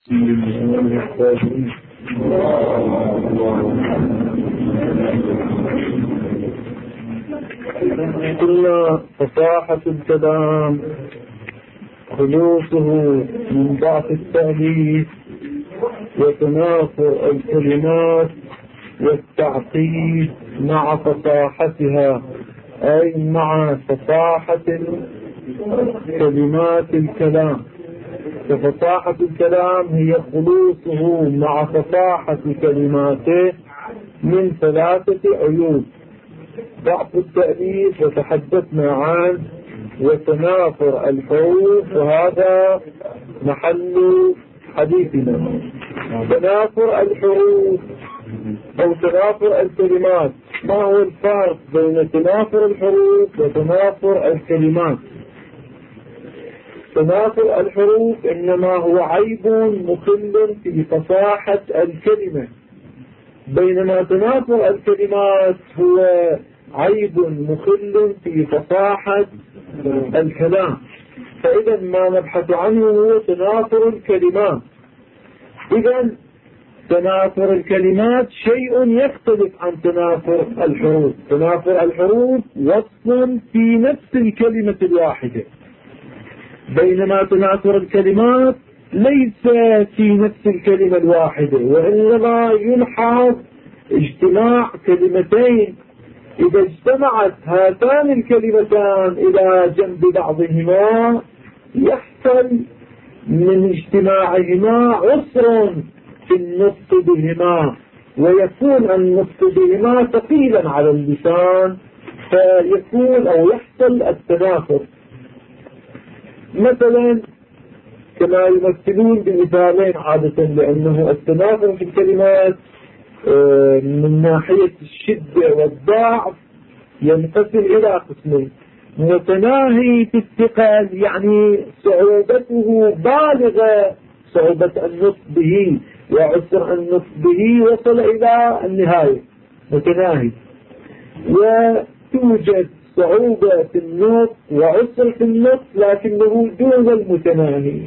قلنا فصاحة الكلام خلوصه من ضعف التأليف وتنافر الكلمات والتعقيد مع فصاحتها، أي مع فصاحة كلمات الكلام. ففصاحة الكلام هي خلوصه مع فصاحة كلماته من ثلاثة عيوب: ضعف التأليف وتحدثنا عنه، وتنافر الحروف وهذا محل حديثنا. تنافر الحروف أو تنافر الكلمات، ما هو الفرق بين تنافر الحروف وتنافر الكلمات؟ تنافر الحروف إنما هو عيب مخل في فصاحة الكلمة، بينما تنافر الكلمات هو عيب مخل في فصاحة الكلام. فإذا ما نبحث عنه هو تنافر الكلمات. إذا تنافر الكلمات شيء يختلف عن تنافر الحروف. تنافر الحروف وصف في نفس الكلمة الواحدة، بينما تنافر الكلمات ليس في نفس الكلمة الواحدة، وإنما يلحظ اجتماع كلمتين. إذا اجتمعت هاتان الكلمتان إلى جنب بعضهما يحصل من اجتماعهما عسر في النطق بهما، ويكون النطق بهما ثقيلا على اللسان، فيكون أو يحصل التنافر. مثلا كما يمثلون بمثالين عادة، لأنه التنافر في الكلمات من ناحية الشدة والضعف ينقسم إلى قسمين: متناهي في الثقل، يعني صعوبته بالغة، صعوبة النطق به وعسر النطق به وصل إلى النهاية، متناهي. وتوجد صعوبة في النطق وعسر في النطق لكنه دون المتناهي.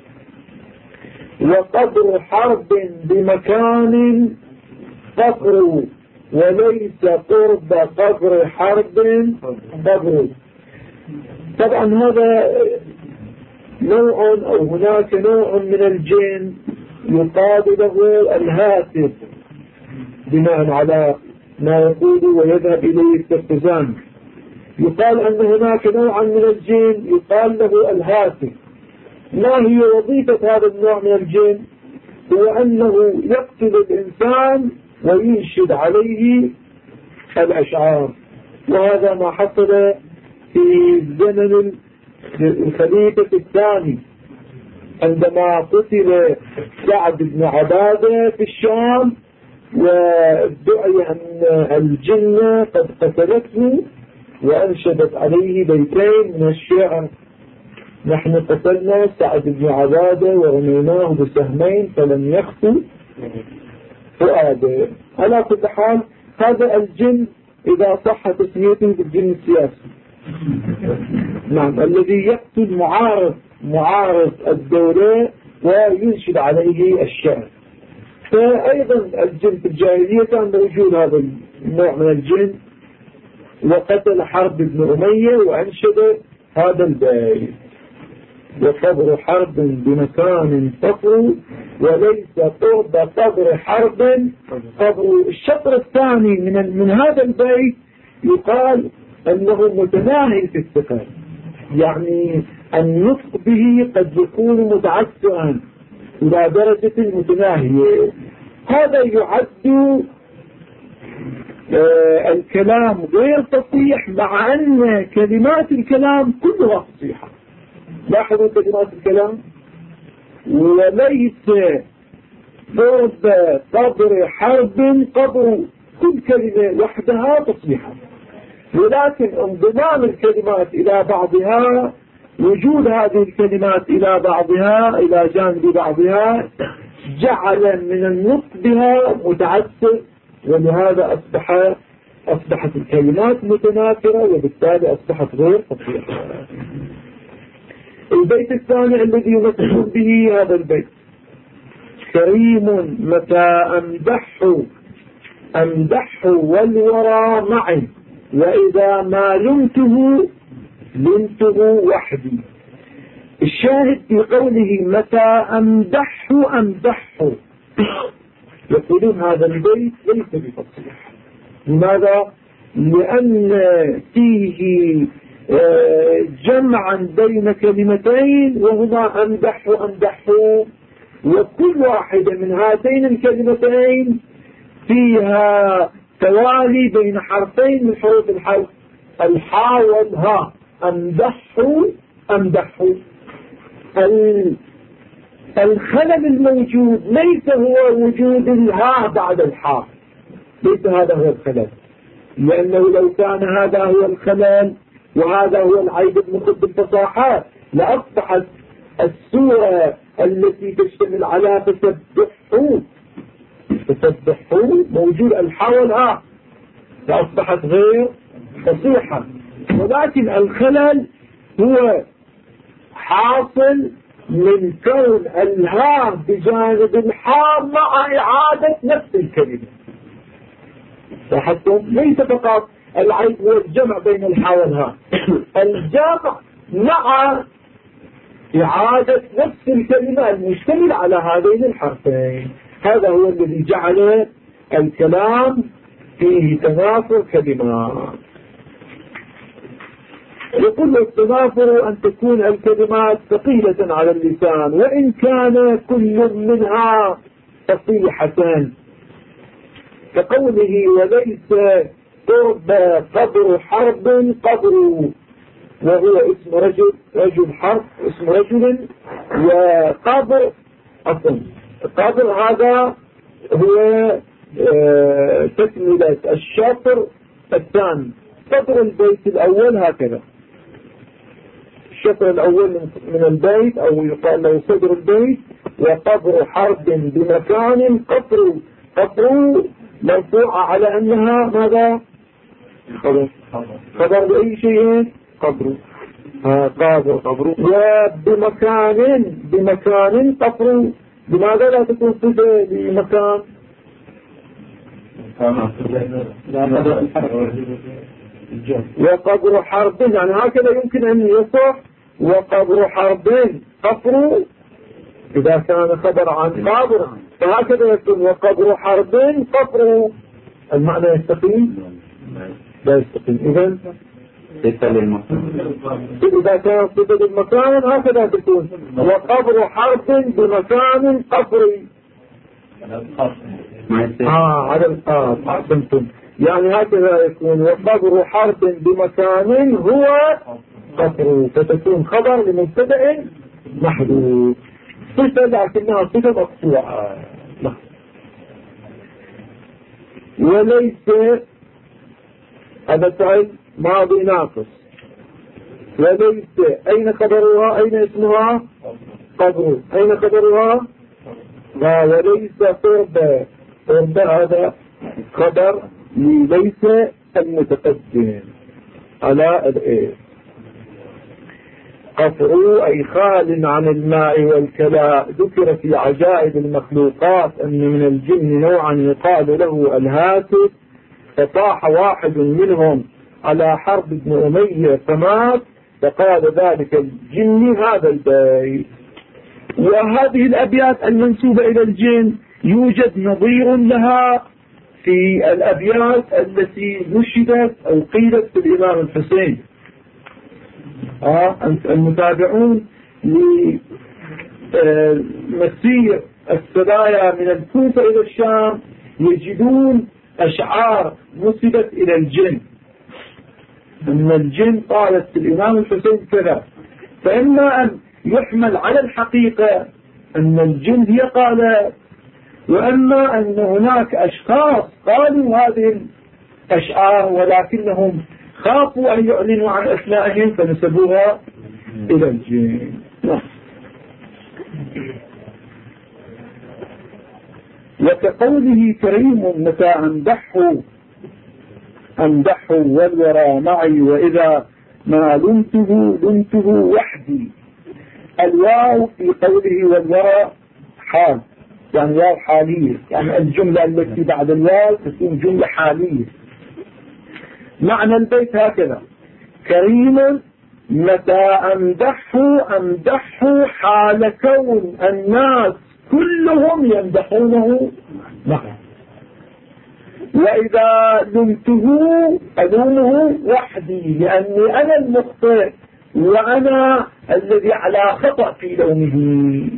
وقدر حرب بمكان قبر، وليس قرب قبر حرب قبر. طبعا هذا نوع أو هناك نوع من الجن يقال له الهاتف بناء على ما يقول ويذهب إليه الترتزان. يقال أن هناك نوعا من الجن يقال له الهاتف. ما هي وظيفة هذا النوع من الجن؟ هو أنه يقتل الإنسان وينشد عليه الأشعار. وهذا ما حصل في زمن الخليفة الثاني عندما قتل سعد بن عبادة في الشام، وادعي أن الجن قد قتلته، وأنشدت عليه بيتين من الشعر: نحن قتلنا سعد بن عبادة ورميناه بسهمين فلم يخطو فؤاده. على كل حال هذا الجن إذا صح تسميته بالجن السياسي، نعم، الذي يقتل معارض الدولة وينشد عليه الشعر. فأيضا الجن في الجاهلية كان موجود هذا النوع من الجن، وقتل حرب بن أمية وأنشد هذا البيت: وقبر حرب بمكان قبر، وليس قرب قبر حرب قبر. الشطر الثاني من هذا البيت يقال أنه متناهي في الثقل، يعني النطق به قد يكون متعسرا إلى درجة المتناهية. هذا يعد الكلام غير فصيح، مع أن كلمات الكلام كلها فصيحة. لاحظوا كلمات الكلام: وليس قرب قبر حرب قبر. كل كلمة وحدها فصيحة، ولكن انضمام الكلمات إلى بعضها، وجود هذه الكلمات إلى بعضها إلى جانب بعضها، جعل من النطق بها متعسر، ولهذا أصبحت الكلمات متناثرة، وبالتالي أصبحت غير فصيحة. البيت الثاني الذي يمثل به هذا البيت: كريم متى أمدح والورى معي وإذا ما لمته وحدي. الشاهد في قوله متى أمدح يقولون هذا البيت ليس بفصيح. لماذا؟ لأن فيه جمعا بين كلمتين وهما أمدح وكل واحدة من هاتين الكلمتين فيها توالي بين حرفين من حروف الحرف الحاء والهاء. أمدح. الخلل الموجود ليس هو وجود الهاء بعد الحاء، ليس هذا هو الخلل، لأنه لو كان هذا هو الخلل وهذا هو العيب المخد بالفصاحات لأصبحت السورة التي تشتمل على فسبحوا موجود الحاء والهاء فأصبحت غير فصيحة. ولكن الخلل هو حاصل من كون الهاء بجانب الحاء مع إعادة نفس الكلمة. لاحظتم؟ ليس فقط العيب هو الجمع بين الحاء والهاء، الجمع مع إعادة نفس الكلمة المشتمل على هذين الحرفين. هذا هو الذي جعل الكلام فيه تنافر كلمات. يقول التنافر أن تكون الكلمات ثقيلة على اللسان وإن كان كل منها فصيحة، كقوله وليس قرب قبر حرب قبر، وهو اسم رجل حرب اسم رجل، وقبر قبر هذا هو تكملة الشطر الثاني. صدر البيت الأول هكذا، الشطر الأول من البيت أو يقال له صدر البيت. وقبر حرب بمكان قبر مرفوعة على أنها ماذا؟ خبر بأي شيء؟ قبر وبمكان قبر. لماذا لا تكون صفة بمكان؟ وقبر حرب يعني هكذا يمكن أن يصح. وقبر حرب قبر إذا كان خبر عن قبر فهكذا يكون وقبر حرب قبر. المعنى يستقيم؟ لا يستقيم. إذن إذا كان صفة المكان هكذا تكون وقبر حرب بمكان قبري على القاف. أحسنتم. يعني هكذا يكون وقبر حرب بمكان هو قبر، فتكون خبر لمبتدأ محذوف، صفة لكنها صفة مقطوعة. وليس هذا فعل ماضي ناقص. وليس أين خبرها؟ أين اسمها؟ قبر. أين خبرها؟ وليس قرب هذا خبر ليس المتقدم على الإيه. قفر أي خال عن الماء والكلاء. ذكر في عجائب المخلوقات أن من الجن نوعا يقال له الهاتف، فطاح واحد منهم على حرب بن أمية فمات، فقال ذلك الجن هذا البيت. وهذه الأبيات المنسوبة إلى الجن يوجد نظير لها في الأبيات التي نشدت أو قيلت في الإمام الحسين. المتابعون لمسير السرايا من الكوفة إلى الشام يجدون أشعار نسبت إلى الجن، أن الجن قالت في الإمام الحسين كذا. فإما أن يحمل على الحقيقة أن الجن هي قالت، وأما أن هناك أشخاص قالوا هذه الأشعار ولكنهم خافوا أن يعلنوا عن أسمائهم فنسبوها إلى الجن. وكقوله كريم متى أمدحه والورى معي وإذا ما لمته وحدي. الواو في قوله والورى حال، يعني واو حالية، يعني الجملة التي بعد الواو تكون جملة حالية. معنى البيت هكذا: كريم متى أمدحه حال كون الناس كلهم يمدحونه معه، وإذا لمته ألومه وحدي لأني أنا المخطئ وأنا الذي على خطأ في لومه.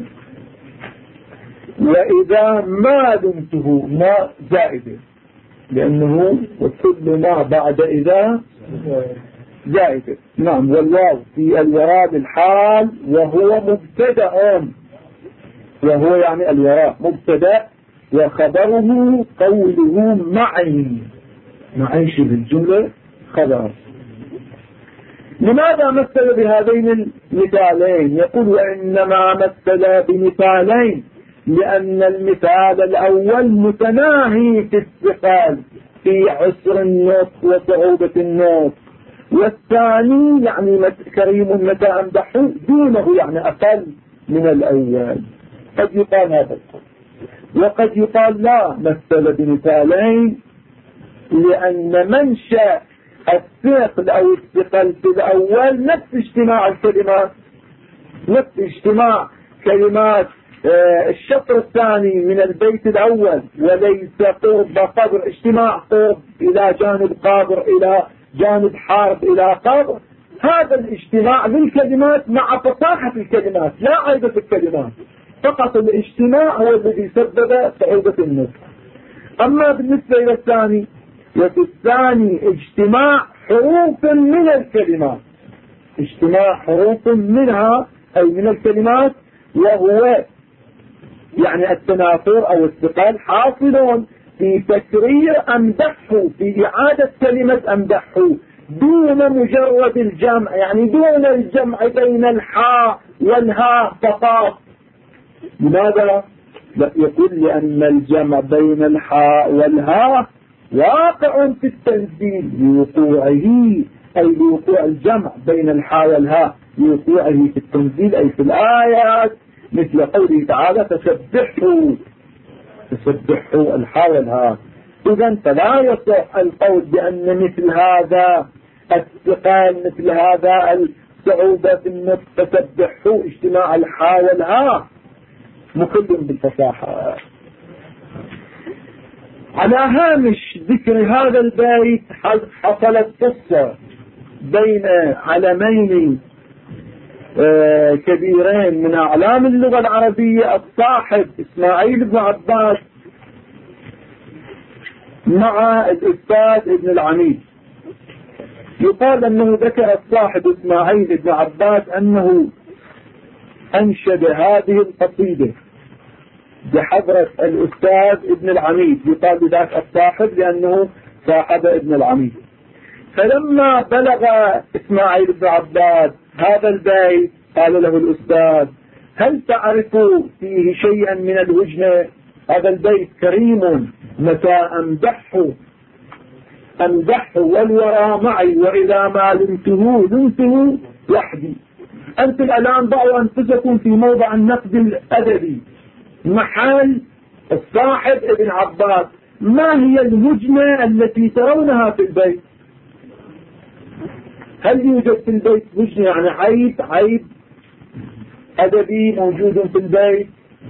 وإذا ما لمته ما زائدة، لأنه وكل ما بعد إذا زائدة. نعم. والواو في الوراء بالحال وهو مبتدأ، وهو يعني الوراء مبتدأ، وخبره قوله معي شبه الجملة خبر. لماذا مثل بهذين المثالين؟ يقول: وإنما مثل بمثالين لأن المثال الأول متناهي في الثقل في عسر النطق وصعوبة النطق، والثاني يعني كريم متى أمدحه دونه، يعني أقل من الأول. قد يقال هذا القول، وقد يقال لا مثل بمثالين لأن منشأ الثقل أو الثقل في الأول نفس اجتماع الكلمات، نفس اجتماع كلمات الشطر الثاني من البيت الأول، وليس قرب قبر، اجتماع قرب إلى جانب قابر إلى جانب حارب إلى قابر. هذا الاجتماع بالكلمات مع فصاحة الكلمات لا عيب في الكلمات، فقط الاجتماع هو الذي سبب صعوبة النطق. أما بالنسبة إلى الثاني، وفي الثاني اجتماع حروف من الكلمات، اجتماع حروف منها أي من الكلمات، وهو يعني التناثر أو الثقل حاصل في تكرير أمدحه، في إعادة كلمة أمدحه دون مجرد الجمع، يعني دون الجمع بين الحاء والهاء فقط. لماذا؟ يقول: لأن الجمع بين الحاء والهاء واقع في التنزيل لوقوعه، أي لوقوع الجمع بين الحاء والهاء لوقوعه في التنزيل أي في الآيات، مثل قوله تعالى: تسبحوا الحاء والهاء. إذن فلا يصح القول بأن مثل هذا الثقل، مثل هذا الصعوبة في النطق، تسبحوا اجتماع الحاء والهاء مخل بالفصاحة. على هامش ذكر هذا البيت حصلت قصة بين علمين كبيرين من أعلام اللغة العربية، الصاحب إسماعيل بن عباس مع الأستاذ ابن العميد. يقال أنه ذكر الصاحب إسماعيل بن عباس أنه أنشد هذه القصيدة بحضرة الأستاذ ابن العميد، يقال بذلك الصاحب لأنه صاحب ابن العميد. فلما بلغ إسماعيل بن عباس هذا البيت قال له الأستاذ: هل تعرف فيه شيئا من الوجنة؟ هذا البيت كريم متى أمدحه والورى معي، وإذا ما لمته وحدي. أنتم الآن ضعوا أنفسكم في موضع النقد الأدبي محل الصاحب ابن عباس. ما هي الوجنة التي ترونها في البيت؟ هل يوجد في البيت وجنة، يعني عيب أدبي موجود في البيت؟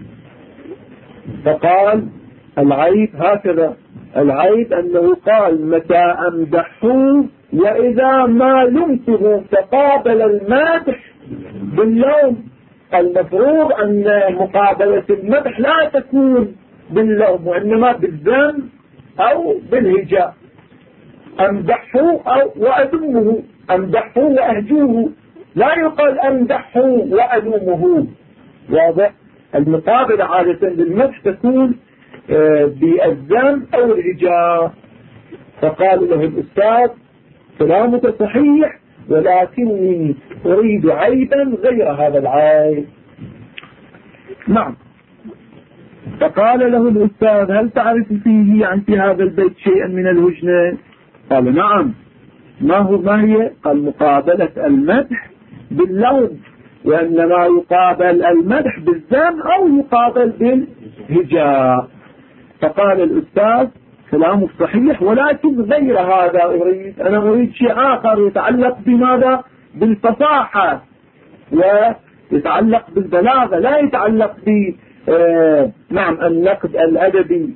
فقال: العيب هكذا، العيب أنه قال: متى أمدحه وإذا ما لمته، فقابل المادح باللوم. المفروض أن مقابلة المدح لا تكون باللوم، وإنما بالذم أو بالهجاء. أمدحه وأذمه، أمدحه وأهجوه، لا يقال أمدحه وأذمه. واضح؟ المقابلة عادة للمدح تكون بالذم أو الهجاء. فقال له الأستاذ: كلامك صحيح، ولكني أريد عيبا غير هذا العيب. نعم. فقال له الأستاذ: هل تعرف فيه عن في هذا البيت شيئا من الوجنة؟ قال: نعم. ما هي؟ قال: مقابلة المدح باللوم، وإنما يقابل المدح بالذم أو يقابل هجاء. فقال الأستاذ كلامه صحيح، ولكن غير هذا أريد، أنا أريد شيء آخر يتعلق بماذا؟ بالفصاحة، ويتعلق بالبلاغة، لا يتعلق ب نعم النقد الأدبي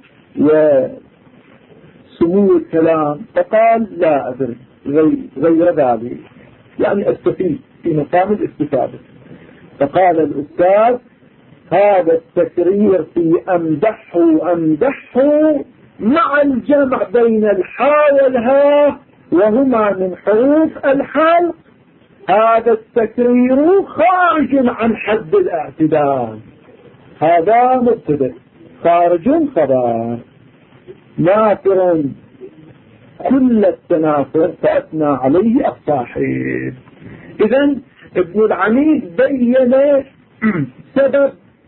وسمو الكلام. فقال لا أدري غير ذلك، يعني أستفيد في مقام الاستفادة. فقال الأستاذ هذا التكرير في أمدحه مع الجمع بين الحاء والهاء وهما من حروف الحلق، هذا التكرير خارج عن حد الاعتدال. هذا مبتدأ، خارج خبر، نافر كل التنافر فأثنى عليه الصاحب. إذن ابن العميد بين سبب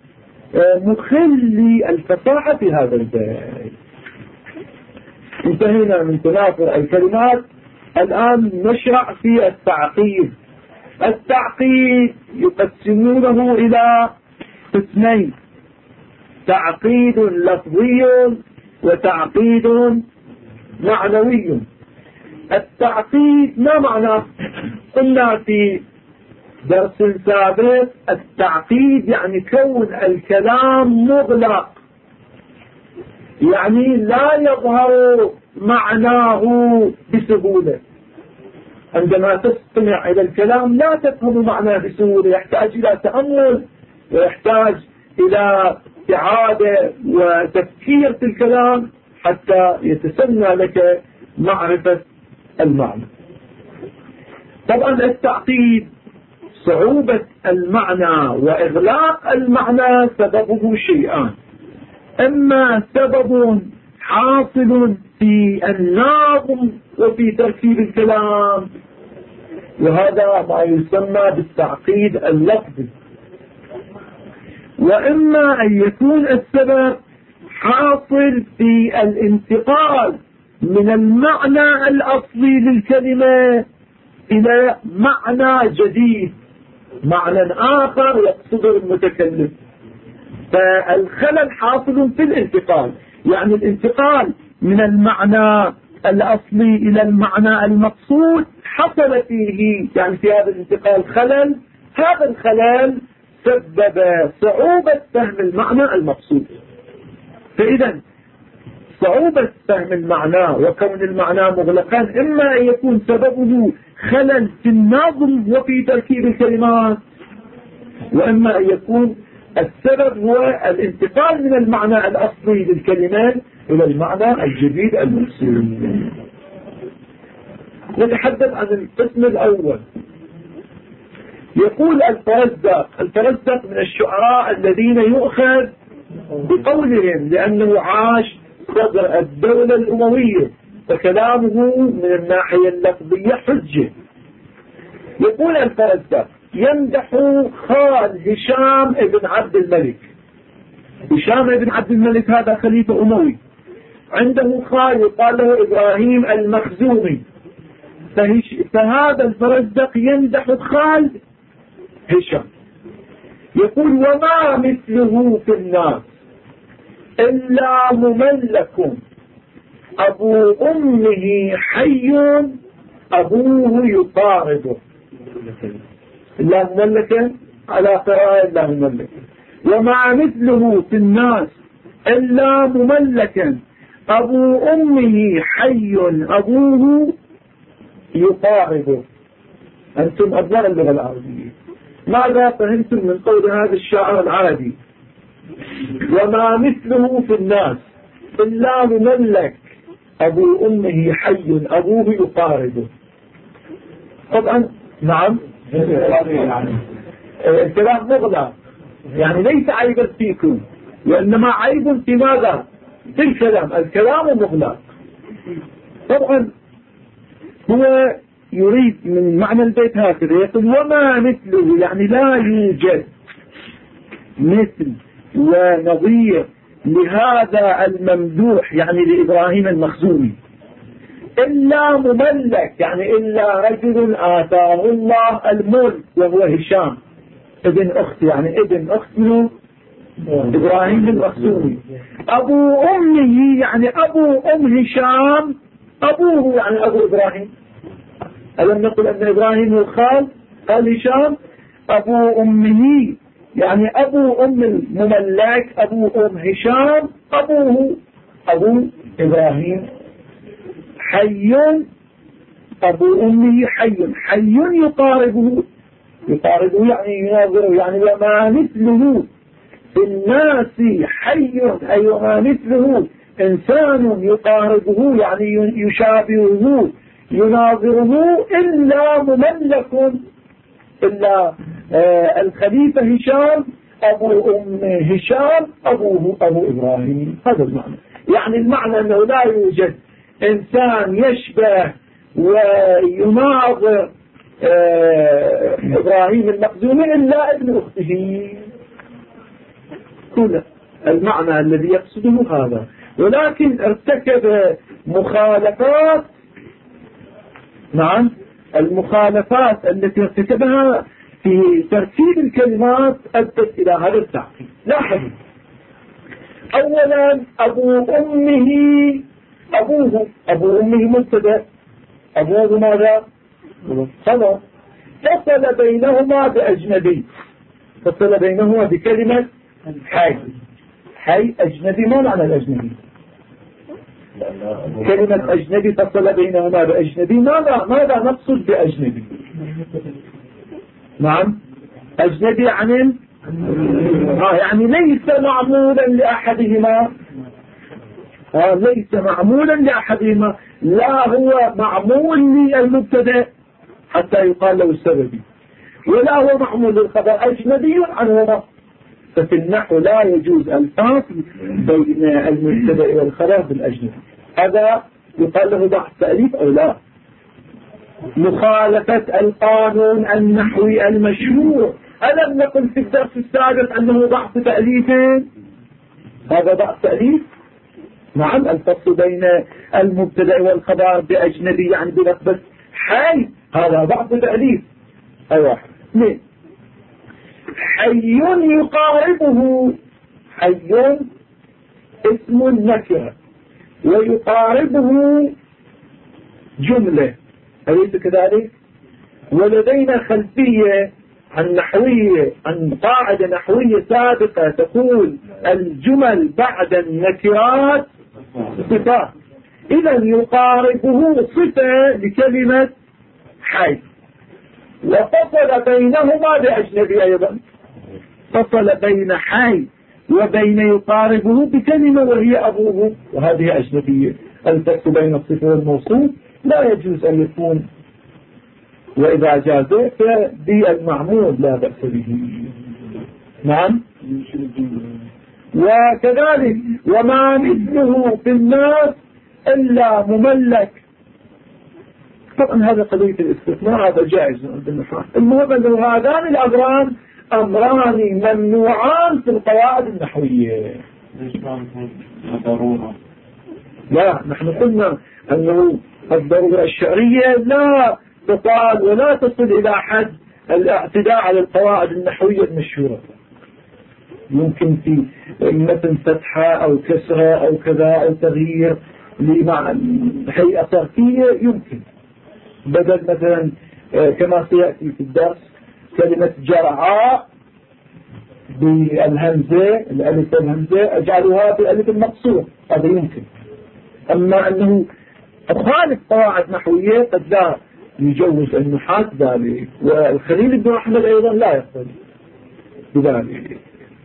مخل الفصاحة في هذا البيت. انتهينا من تنافر الكلمات، الآن نشرع في التعقيد. التعقيد يقسمونه إلى قسمين: تعقيد لفظي وتعقيد معنوي. التعقيد ما معناه؟ قلنا في درس سابق التعقيد يعني كون الكلام مغلق، يعني لا يظهر معناه بسهولة. عندما تستمع إلى الكلام لا تفهم معناه بسهولة، يحتاج إلى تأمل ويحتاج إلى إعادة وتفكير في الكلام حتى يتسنى لك معرفة المعنى. طبعا التعقيد صعوبة المعنى وإغلاق المعنى سببه شيئان: إما سبب حاصل في النظم وفي تركيب الكلام، وهذا ما يسمى بالتعقيد اللفظي، وإما أن يكون السبب حاصل في الانتقال من المعنى الأصلي للكلمة إلى معنى جديد، معنى آخر يقصده المتكلم. فالخلل حاصل في الانتقال، يعني الانتقال من المعنى الأصلي إلى المعنى المقصود حصل فيه، يعني في هذا الانتقال خلل. هذا الخلل سبب صعوبة فهم المعنى المقصود. فإذا صعوبة فهم المعنى وكون المعنى مغلقا إما أن يكون سببه خلل في النظم وفي تركيب الكلمات، وإما أن يكون السبب هو الانتقال من المعنى الأصلي للكلمات إلى المعنى الجديد المقصود. نتحدث عن القسم الأول. يقول الفرزدق من الشعراء الذين يؤخذ بقولهم لأنه عاش صدر الدولة الأموية، فكلامه من الناحية اللفظية حجة. يقول الفرزدق يمدح خال هشام ابن عبد الملك. هشام ابن عبد الملك هذا خليفة أموي، عنده خال يقال له إبراهيم المخزومي، فهذا الفرزدق يمدح خال هشام. يقول وما مثله في الناس إلا مملك أبو أمه حي أبوه يطارده. إلا مملكا على قراءة إلا مملكا. وما مثله في الناس إلا مملكا أبو أمه حي أبوه يطارده. أنتم أبناء اللغة العربية، ماذا فهمتم من قول هذا الشاعر العادي؟ وما مثله في الناس إلا مملك أبو أمه حي أبوه يطارده. طبعا نعم الكلام مغلق، يعني ليس عيبا فيكم وإنما عيب في ماذا؟ في الكلام مغلق. طبعا هو يريد من معنى البيت هكذا، يقول وما مثله، يعني لا يوجد مثل ونظير لهذا الممدوح، يعني لإبراهيم المخزومي، إلا مملك، يعني إلا رجل آتاه الله الملك وهو هشام ابن أخت، يعني ابن أخت منه إبراهيم المخزومي. أبو أمه يعني أبو أم هشام أبوه يعني أبو إبراهيم. ألم نقل أن إبراهيم الخال قال هشام أبو أمه يعني أبو أم المملك أبو أم هشام أبوه أبو إبراهيم. حي أبو أمه حي يقاربه يعني يناظره يعني وما مثله في الناس حي أي وما مثله إنسان يقاربه يعني يشابهه يناظره إلا مملك إلا الخليفة هشام أبو أم هشام أبوه أبو إبراهيم. هذا المعنى. يعني المعنى أنه لا يوجد إنسان يشبه ويناظر إبراهيم المخزومي إلا ابن أخته. كل المعنى الذي يقصده هذا. ولكن ارتكب مخالفات. نعم المخالفات التي ارتكبها في ترتيب الكلمات أدت إلى هذا التعقيد. لاحظوا أولا أبو أمه مبتدأ أبوه ماذا؟ خبر. فصل بينهما بأجنبي. فصل بينهما بكلمة حي أجنبي. ما معنى الأجنبي؟ كلمة أجنبي فصل بينهما بأجنبي. ماذا نقصد بأجنبي؟ نعم أجنبي يعني يعني ليس معمولا لأحدهما. ليس معمولا لأحدهما لا هو معمول للمبتدأ حتى يقال له السببي ولا هو معمول للخبر. أجنبي عنهما. ففي النحو لا يجوز الفاصل بين المبتدأ والخبر بالأجنبي. هذا يقال له ضعف تأليف أو لا. مخالفة القانون النحوي المشهور. ألم نقل في الدرس السابق أنه ضعف تأليف؟ هذا ضعف تأليف. نعم الفصل بين المبتدأ والخبر بأجنبي يعني بلفظ حي هذا ضعف تأليف. أي واحد. اثنين حي يقاربه. حي اسم نكرة ويقاربه جملة أليس كذلك؟ ولدينا خلفية عن قاعدة نحوية سابقة تقول الجمل بعد النكرات صفات. إذا يقاربه صفة لكلمة حي. وفصل بينهما بأجنبي أيضا. فصل بين حي وبين يقاربه بكلمة وهي أبوه وهذه أجنبية. الفصل بين الصفة والموصول لا يجوز أن يكون وإذا جاز فبالمعمول لا بأس به. نعم وكذلك وما مثله في الناس إلا مملك. طبعا هذا قضية الاستثناء هذا جائز عند النحاة. المهم أنه هذان الأمران أمران ممنوعان في القواعد النحوية. لا نحن قلنا أنه الضرورة الشعرية لا تطال ولا تصل إلى حد الاعتداء على القواعد النحوية المشهورة. يمكن في مثل فتحة أو كسرة أو كذا أو تغيير لهيئة صرفية يمكن بدل مثلا كما سيأتي في الدرس كلمة جرعاء بالهمزة الألف الهمزة أجعلها بالألف المقصور هذا يمكن. أما أنه أخالف قواعد نحوية قد لا يجوز النحاة ذلك. والخليل بن أحمد أيضا لا يقبل بذلك.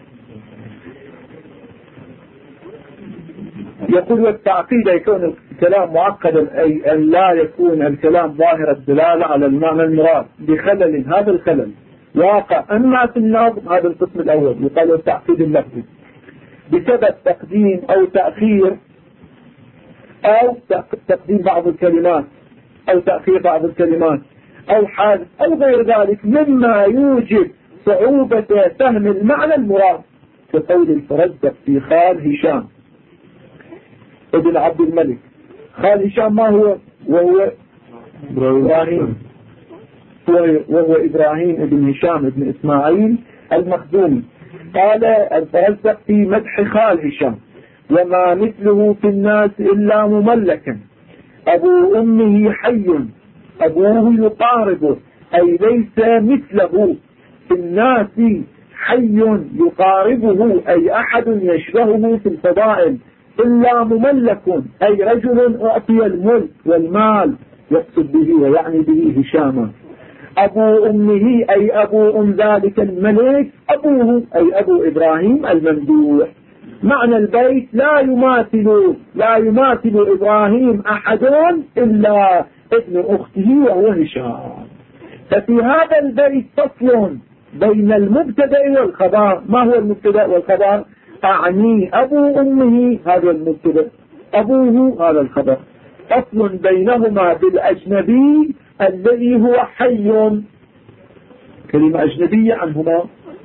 يقول والتعقيد يكون الكلام معقدا أي أن لا يكون الكلام ظاهر الدلالة على المعنى المراد بخلل. هذا الخلل واقع أما في النظم هذا القسم الأول يقال التعقيد اللفظي بسبب تقديم أو تأخير أو تقديم بعض الكلمات أو تأخير بعض الكلمات أو حادث أو غير ذلك مما يوجب صعوبة فهم المعنى المراد كقول الفرزدق في خال هشام ابن عبد الملك. خال هشام ما هو؟ وهو إبراهيم وهو إبراهيم ابن هشام ابن إسماعيل المخزومي. قال الفرزدق في مدح خال هشام: وما مثله في الناس إلا مملكا، أبو أمه حي، أبوه يقاربه، أي ليس مثله في الناس حي يقاربه، أي أحد يشبهه في الفضائل، إلا مملك، أي رجل أعطي الملك والمال، يقصد به ويعني به هشاما. أبو أمه أي أبو أم ذلك الملك، أبوه أي أبو إبراهيم الممدوح. معنى البيت: لا يماثل إبراهيم أحد إلا ابن أخته وهو هشام. ففي هذا البيت فصل بين المبتدأ والخبر. ما هو المبتدأ والخبر؟ أعني أبو أمه هذا المبتدأ، أبوه هذا الخبر. فصل بينهما بالأجنبي الذي هو حي، كلمة أجنبية عنهما،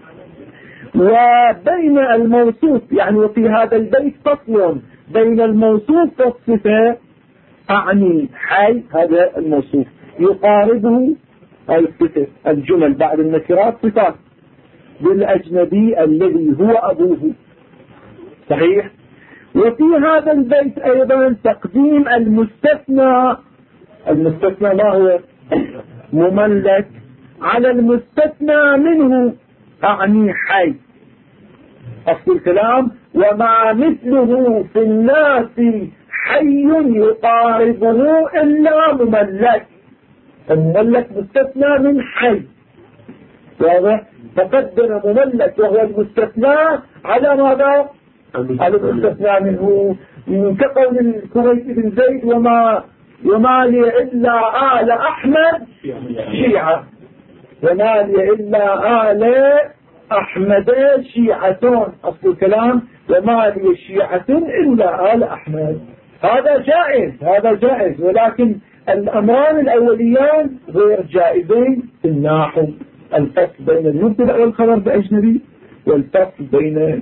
وبين الموصوف، يعني وفي هذا البيت فصل بين الموصوف والصفة، أعني حي هذا الموصوف، يقاربه الصفة، الجمل بعد النكرات صفات، بالأجنبي الذي هو أبوه. صحيح. وفي هذا البيت أيضا تقديم المستثنى. المستثنى ما هو؟ مملك، على المستثنى منه، أعني حي. أصل الكلام: وما مثله في الناس حي يقاربه إلا مملك. المملك مستثنى من حي، واضح؟ فقدم مملك وهو المستثنى على ماذا؟ على المستثنى منه، كقول الكويت بن زيد: وما لي إلا آل أحمد شيعة، وما لي إلا آل أحمد شيعة. أصل الكلام: وما لي شيعة إلا آل أحمد. هذا جائز، ولكن الأمران الأوليان غير جائزين في النحو: الفصل بين المبتدأ والخبر بأجنبي، والفصل بين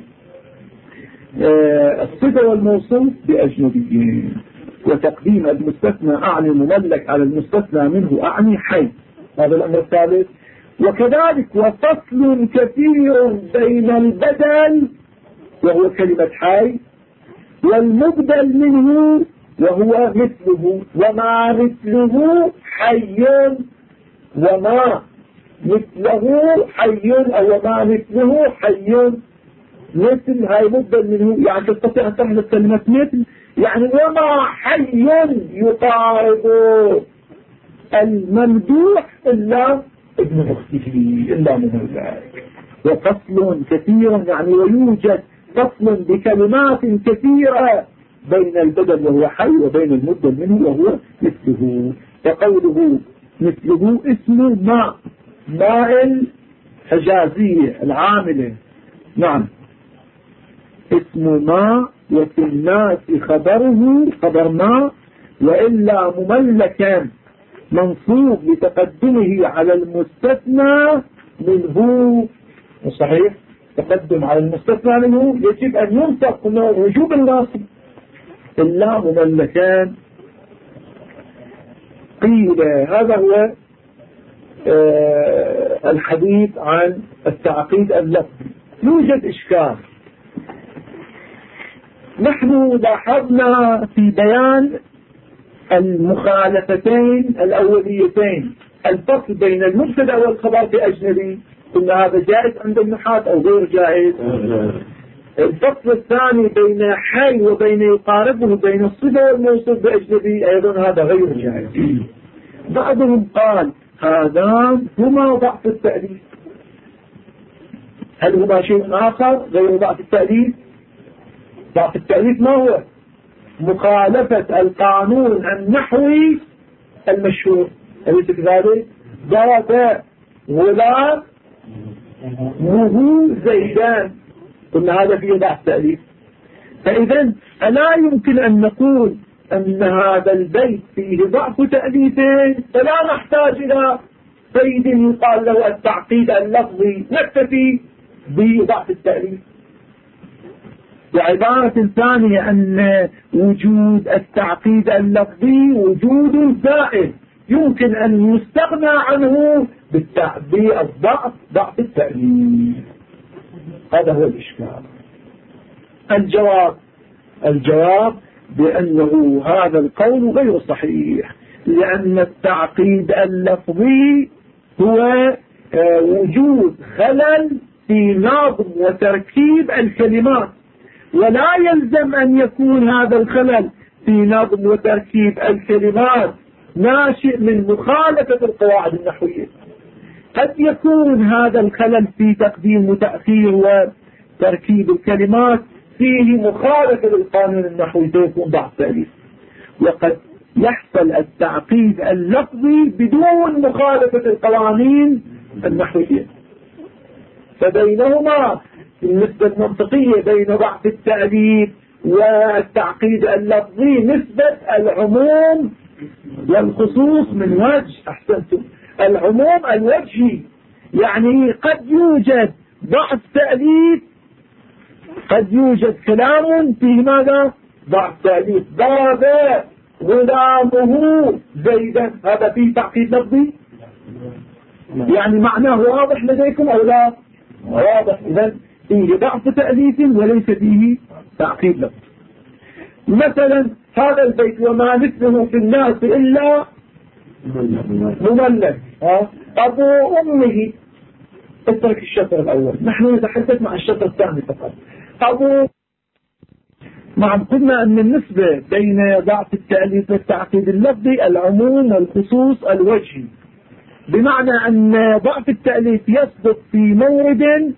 الصفة والموصوف بأجنبيين. وتقديم المستثنى أعني مملك على المستثنى منه أعني حي، هذا الأمر الثالث. وكذلك وفصل كثير بين البدل وهو كلمة حي والمبدل منه وهو مثله. وما مثله حي، وما مثله حي، أو وما مثله حي، مثل هاي مبدل منه، يعني تستطيع أن تحدث كلمة مثل، يعني وما حي يقارب الممدوح إلا ابن أخته إلا مملك. وفصل كثير، يعني ويوجد فصل بكلمات كثيرة بين البدل وهو حي وبين المبدل منه وهو مثله. فقوله مثله اسم ماء الحجازية العاملة. نعم، اسم ما، وفي الناس خبره خبر ما، وإلا مملكا منصوب لتقدمه على المستثنى منه. صحيح، تقدم على المستثنى منه يجب أن ينطق وجوب الناصب. إلا مملكان. قيل هذا هو الحديث عن التعقيد اللفظي. يوجد إشكال. نحن لاحظنا في بيان المخالفتين الأوليتين الفصل بين المبتدأ والخبر بأجنبي، قلنا هذا جائز عند النحاة أو غير جائز. الفصل الثاني بين حي وبين يقاربه بين الصفة والموصوف بأجنبي أيضا هذا غير جائز. بعضهم قال هذان هما ضعف التأليف. هل هما شيء آخر غير ضعف التأليف؟ ضعف التأليف ما هو؟ مخالفة القانون النحوي المشهور، أليس كذلك؟ ضرب غلام وهو زيدان، قلنا هذا فيه ضعف تأليف. فإذا ألا يمكن أن نقول أن هذا البيت فيه ضعف تأليفين، فلا نحتاج إلى قيد يقال له التعقيد اللفظي، نكتفي بضعف التأليف. وعبارة ثانية أن وجود التعقيد اللفظي وجود زائد يمكن أن يستغنى عنه بالضعف التأليف. هذا هو الإشكال. الجواب بأنه هذا القول غير صحيح، لأن التعقيد اللفظي هو وجود خلل في نظم وتركيب الكلمات، ولا يلزم أن يكون هذا الخلل في نظم وتركيب الكلمات ناشئ من مخالفة القواعد النحوية. قد يكون هذا الخلل في تقديم وتأخير وتركيب الكلمات فيه مخالفة للقانون النحوي فيكون ضعف تأليف، وقد يحصل التعقيد اللفظي بدون مخالفة القوانين النحوية. فبينهما النسبة المنطقية بين ضعف التأليف والتعقيد اللفظي نسبة العموم والخصوص من وجه. أحسنتم، العموم الوجهي، يعني قد يوجد ضعف تأليف، قد يوجد كلام فيه ماذا؟ ضعف تأليف. ضرب غلامه زيدا، هذا فيه تعقيد لفظي؟ يعني معناه واضح لديكم أو لا؟ واضح. إذن فيه ضعف تأليف وليس فيه تعقيد لفظي. مثلا هذا البيت: وما مثله في الناس إلا مملك. أبو أمه. اترك الشطر الأول، نحن نتحدث مع الشطر الثاني فقط. نعم، قلنا أن النسبة بين ضعف التأليف والتعقيد اللفظي العموم والخصوص الوجهي، بمعنى أن ضعف التأليف يصدق في مورد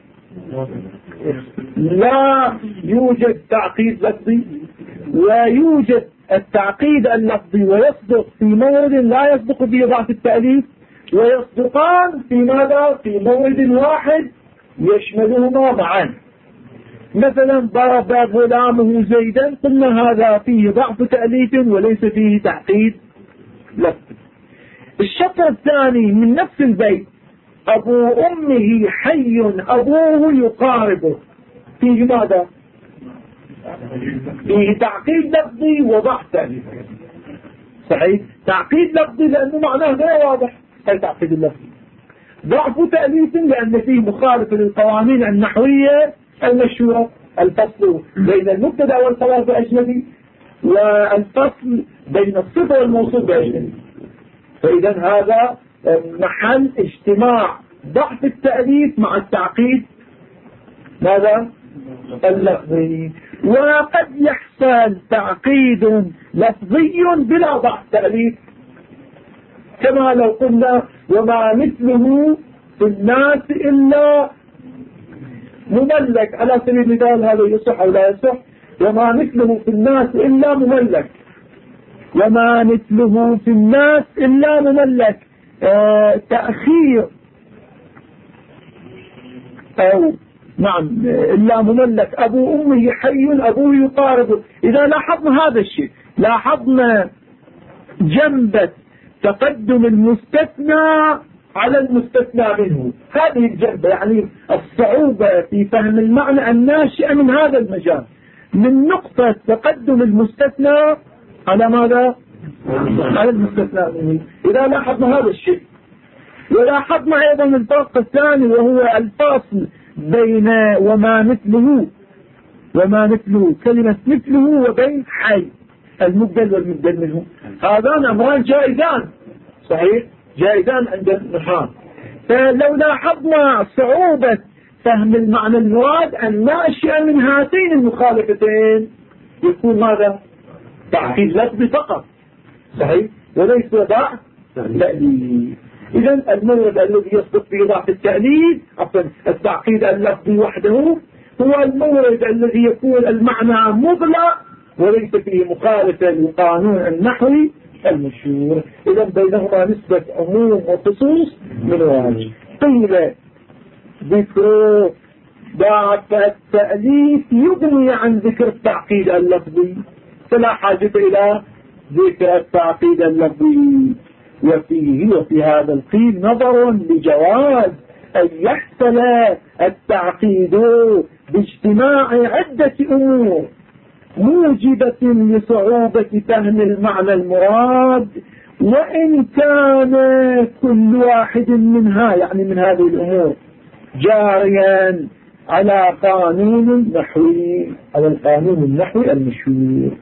لا يوجد تعقيد لفظي، ويوجد التعقيد اللفظي ويصدق في مورد لا يصدق فيه ضعف التأليف، ويصدقان في ماذا؟ في مورد واحد يشملهما معا. مثلا ضرب غلامه زيدا، قلنا هذا فيه ضعف تأليف وليس فيه تعقيد لفظي. الشطر الثاني من نفس البيت: أبو أمه حي أبوه يقاربه، فيه ماذا؟ فيه تعقيد لفظي وضعف تأليف. صحيح، تعقيد لفظي لأنه معناه غير واضح، هي تعقيد اللفظي. ضعف تأليف لأن فيه مخالفة للقوانين النحوية المشهورة: الفصل بين المبتدا والخبر بأجنبي، والفصل بين الصفة والموصوف بأجنبي. فإذا هذا محل اجتماع ضعف التأليف مع التعقيد ماذا؟ اللفظي. وقد يحصل تعقيد لفظي بلا ضعف تأليف، كما لو قلنا: وما مثله في الناس إلا مملك، على سبيل المثال. هذا يصح أو لا يصح؟ وما مثله في الناس إلا مملك، وما مثله في الناس إلا مملك. تأخير أو نعم إلا مملك. أبو أمه حي أبوه يقاربه. إذا لاحظنا هذا الشيء، لاحظنا جنبة تقدم المستثنى على المستثنى منه، هذه الجنبة يعني الصعوبة في فهم المعنى الناشئة من هذا المجال، من نقطة تقدم المستثنى على ماذا؟ على المستثنى منه. إذا لاحظنا هذا الشيء، ولاحظنا أيضا الفرق الثاني وهو الفاصل بين وما مثله كلمة مثله وبين حي، المبدل والمبدل منه. هذان أمران جائزان، صحيح، جائزان عند النحاة. فلو لاحظنا صعوبة فهم المعنى المراد الناشئ من هاتين المخالفتين، يكون ماذا؟ تعقيد لفظي فقط، صحيح، وليس ضعف تأليف. إذن المورد الذي يصدق فيه ضعف التأليف، التعقيد اللفظي وحده، هو المورد الذي يكون المعنى مضلع وليس فيه مخالفة للقانون النحوي المشهور. إذن بينهما نسبة عموم وخصوص من وجه. قيل ذكر ضعف التأليف يغني عن ذكر التعقيد اللفظي، فلا حاجة إلى ذكر التعقيد اللفظي. وفي هذا القيل نظر لجواز أن يحصل التعقيد باجتماع عدة أمور موجبة لصعوبة فهم المعنى المراد، وإن كان كل واحد منها، يعني من هذه الأمور، جاريا على قانون نحوي، على القانون النحوي المشهور.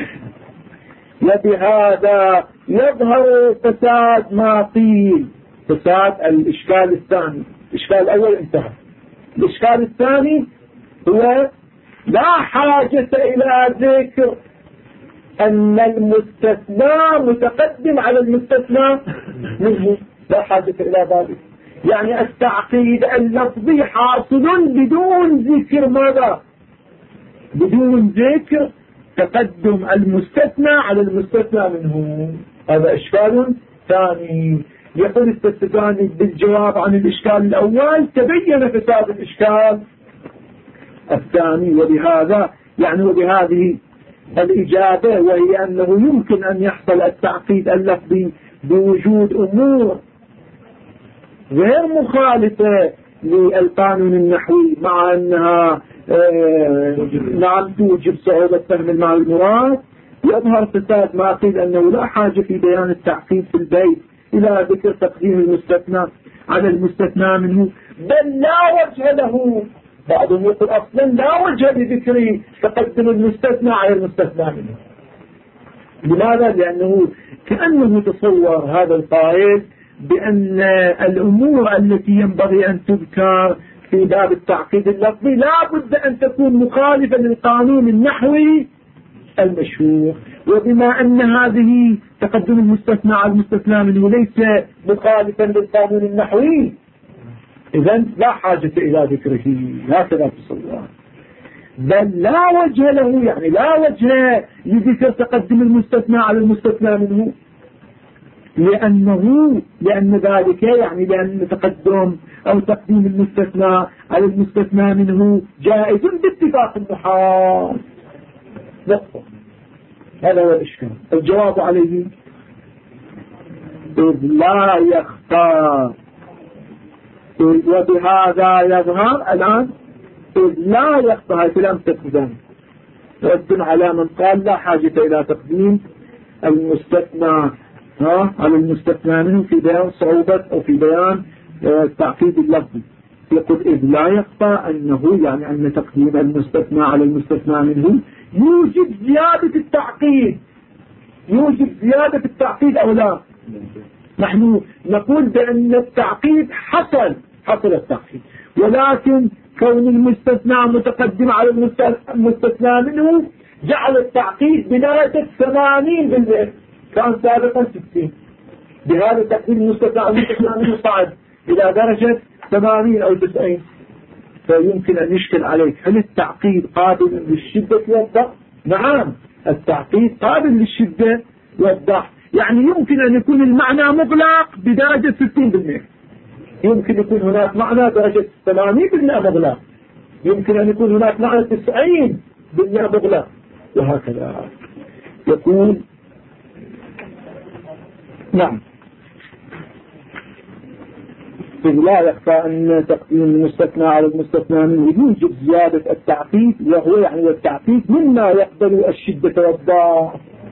وبهذا يظهر فساد ما قيل، فساد الإشكال الثاني. الإشكال الأول انتهى. الإشكال الثاني هو لا حاجة إلى ذكر أن المستثنى متقدم على المستثنى منه، لا حاجة إلى ذلك. يعني التعقيد اللفظي حاصل بدون ذكر ماذا؟ بدون ذكر تقدم المستثنى على المستثنى منه. هذا إشكال ثاني. يقول السستاني بالجواب عن الإشكال الأول تبين فساد الإشكال الثاني. وبهذا يعني وبهذه الإجابة، وهي أنه يمكن أن يحصل التعقيد اللفظي بوجود أمور غير مخالفة للقانون النحوي، مع أنها نعم توجب صعوبة فهم المعنى المراد. يظهر فساد ما قيل أنه لا حاجة في بيان التعقيد في البيت إلى ذكر تقديم المستثنى على المستثنى منه، بل لا وجه له. بعضهم يقول أصلا لا وجه لذكر تقدم المستثنى على المستثنى منه. لماذا؟ لأنه كأنه تصور هذا القائل بأن الأمور التي ينبغي أن تذكر في باب التعقيد اللفظي لا بد أن تكون مخالفة للقانون النحوي المشهور، وبما أن هذه تقدم المستثنى على المستثنى منه ليس مخالفا للقانون النحوي، إذن لا حاجة إلى ذكره. هكذا تصور. بل لا وجه له، يعني لا وجه لذكر تقدم المستثنى على المستثنى منه، لأن ذلك يعني لأن تقدم أو تقديم المستثنى على المستثنى منه جائز باتفاق النحاة. نقطة. هذا هو الإشكال. الجواب عليه إذ لا يخفى، وبهذا يظهر الآن إذ لا يخفى. هاي كلام تقدم رد على من قال لا حاجة إلى تقديم المستثنى على المستثنى منه في بيان صعوبة أو في بيان التعقيد اللفظي. يقول إذ لا يخفى أنه يعني أن تقديم المستثنى على المستثنى منه يوجب زيادة التعقيد. يوجب زيادة التعقيد أو لا؟ نحن نقول بأن التعقيد حصل التعقيد، ولكن كون المستثنى متقدم على المستثنى منه جعل التعقيد بدرجة 80%، كان سابقا 60. بهذا تقديم المستثنى على المستثنى منه صعد إلى درجة 80 أو 90. فيمكن أن يشكل عليك هل التعقيد قابل للشدة والضعف؟ نعم، التعقيد قابل للشدة والضعف. يعني يمكن أن يكون المعنى مغلق بدرجة 60%، يمكن يكون هناك معنى درجة 80% مغلق، يمكن أن يكون هناك معنى 90% مغلق، وهكذا. يقول نعم إذ لا يخفى أن تقديم المستثنى على المستثنى منه يوجب زيادة التعقيد، وهو يعني التعقيد مما يقبل الشدة والضعف.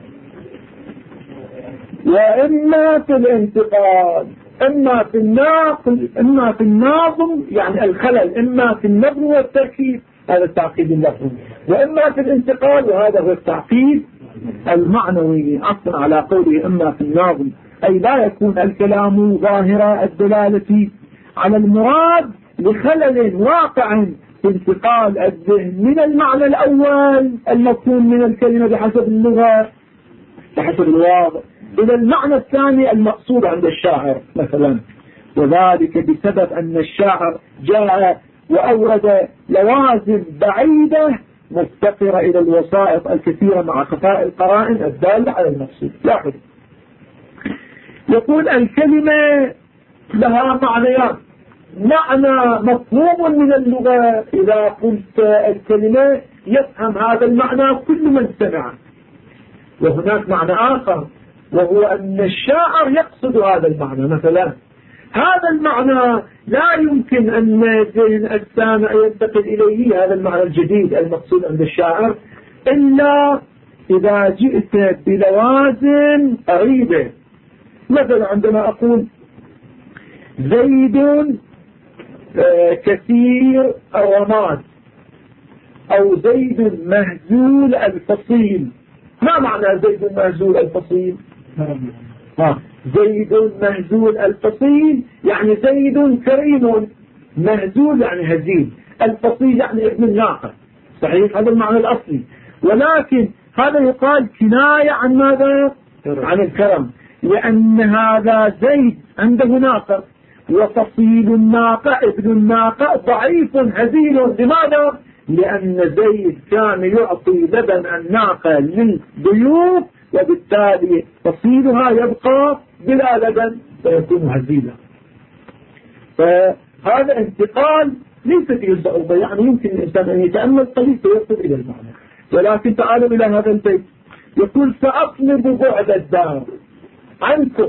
وإما في الانتقال، إما في الناقل، إما في الناظم يعني الخلل، إما في النظم والتركيب، هذا التعقيد اللفظي، وإما في الانتقال، وهذا هو التعقيد المعنوي. أصلا على قوله إما في الناظم أي لا يكون الكلام ظاهر الدلالة على المراد لخلل واقع في انتقال الذهن من المعنى الأول المفهوم من الكلمة بحسب اللغة بحسب الواضح إلى المعنى الثاني المقصود عند الشاعر مثلا، وذلك بسبب أن الشاعر جاء وأورد لوازم بعيدة مفتقرة إلى الوسائط الكثيرة مع خفاء القرائن الدالة على المقصود. لاحظ، يقول الكلمة لها معنيان: معنى مفهوم من اللغة، إذا قلت الكلمة يفهم هذا المعنى كل من سمع، وهناك معنى آخر وهو أن الشاعر يقصد هذا المعنى. مثلا هذا المعنى لا يمكن أن ذهن السامع ينتقل إليه، هذا المعنى الجديد المقصود عند الشاعر، إلا إذا جئت بلوازم قريبة. مثلا عندما أقول زيد كثير الرماد، أو زيد مهزول الفصيل. ما معنى زيد مهزول الفصيل؟ زيد مهزول الفصيل يعني زيد كريم، مهزول يعني هزيل، الفصيل يعني ابن الناقة. صحيح، هذا المعنى الأصلي. ولكن هذا يقال كناية عن ماذا؟ عن الكرم، لأن هذا زيد عنده ناقة، وفصيل الناقة ابن الناقة ضعيف هزيل. لماذا؟ لأن زيد كان يعطي لبن الناقة للضيوف، وبالتالي فصيلها يبقى بلا لبن فيكون هزيلا. فهذا انتقال ليس فيه صعوبة، يعني يمكن الإنسان أن يتأمل قليل فيصل إلى المعنى. ولكن تعالوا إلى هذا البيت، يقول سأطلب بعد الدار عنكم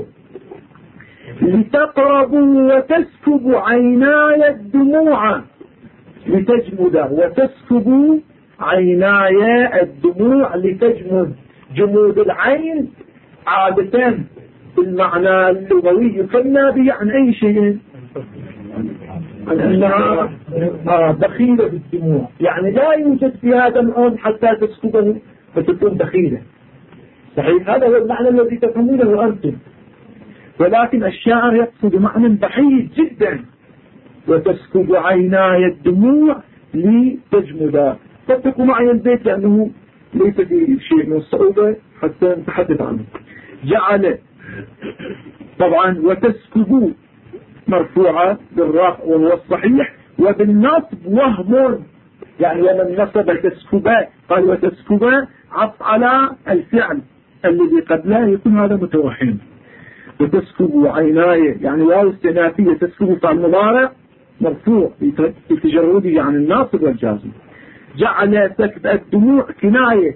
لتقربوا وتسكب عيناي الدموع لتجمد، وتسكب عيناي الدموع لتجمد. جمود العين عادة المعنى اللغوي يقلنا به عن أي شيء، عن أنها بخيلة بالدموع، يعني لا يوجد فيها دمع حتى تسكبه فتكون بخيلة. صحيح، هذا هو المعنى الذي تفهمونه أنتم. ولكن الشاعر يقصد معنى بخيل جدا، وتسكب عيناي الدموع لتجمد. فاتقوا معي البيت لأنه ليس فيه شيء من الصعوبة حتى نتحدث عنه. جعل طبعا وتسكب مرفوعة بالرفع وهو الصحيح، وبالنصب وهم، يعني ومن نصب تسكب قال وتسكب عطف على الفعل الذي قبله يكون هذا متوهم. وتسكب عيناي يعني واو استئنافية، تسكب فعل مضارع مرفوع بتجرده عن الناصب والجازم. جعل سكب الدموع كناية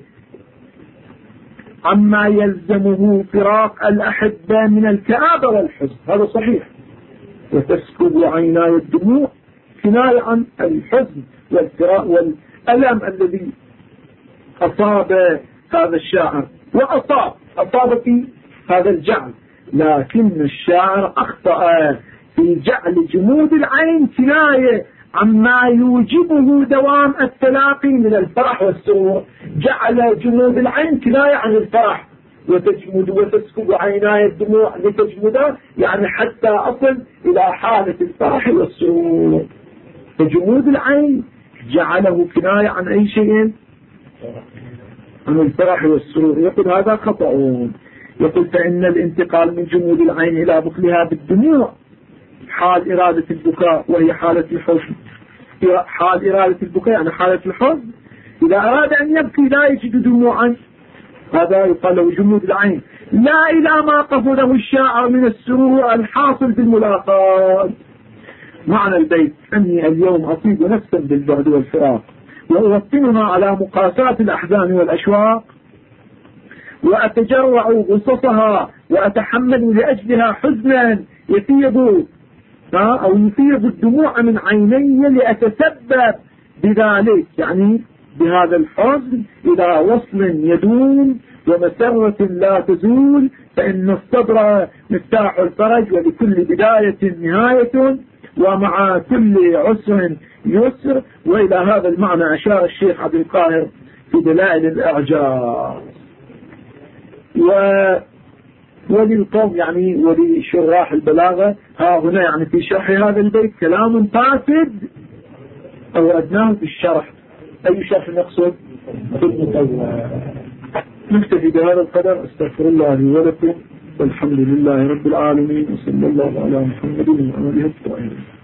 عما يلزمه فراق الأحبة من الكآبة والحزن، هذا صحيح. وتسكب عيناي الدموع كناية عن الحزن والفراق والألم الذي أصاب هذا الشاعر، أصاب في هذا الجعل. لكن الشاعر أخطأ في جعل جمود العين كناية عما يوجبه دوام التلاقي من الفرح والسرور. جعل جمود العين كناية عن الفرح، وتجمد وتسكب عيناي الدموع لتجمد، يعني حتى أصل إلى حالة الفرح والسرور. فجمود العين جعله كناية عن أي شيء؟ عن الفرح والسرور. يقول هذا خطأ. يقول فإن الانتقال من جمود العين إلى بخلها بالدموع حال إرادة البكاء وهي حالة الحزن. حال إرادة البكاء يعني حالة الحزن، إذا أراد أن يبكي لا يجد دموعا، هذا يقال له جمود العين، لا إلى ما قصده الشاعر من السرور الحاصل بالملاقات. معنى البيت أني اليوم أصيب نفسا بالبعد والفراق، وأوطنها على مقاساة الأحزان والأشواق، وأتجرع غصصها وأتحمل لأجلها حزنا يفيض الدموع من عيني لأتسبب بذلك، يعني بهذا الحزن إلى وصل يدوم ومسرة لا تزول، فإن الصبر مفتاح الفرج، ولكل بداية نهاية، ومع كل عسر يسر. وإلى هذا المعنى أشار الشيخ عبد القاهر في دلائل الإعجاز. وللقوم يعني ولشراح البلاغة ها هنا يعني في شرح هذا البيت كلام فاسد أوردناه في الشرح. أي شرح نقصد؟ في المطور. نكتفي بهذا القدر. استغفر الله لي ولكم، والحمد لله رب العالمين، وصلى الله على محمد وعلى آله الطاهرين.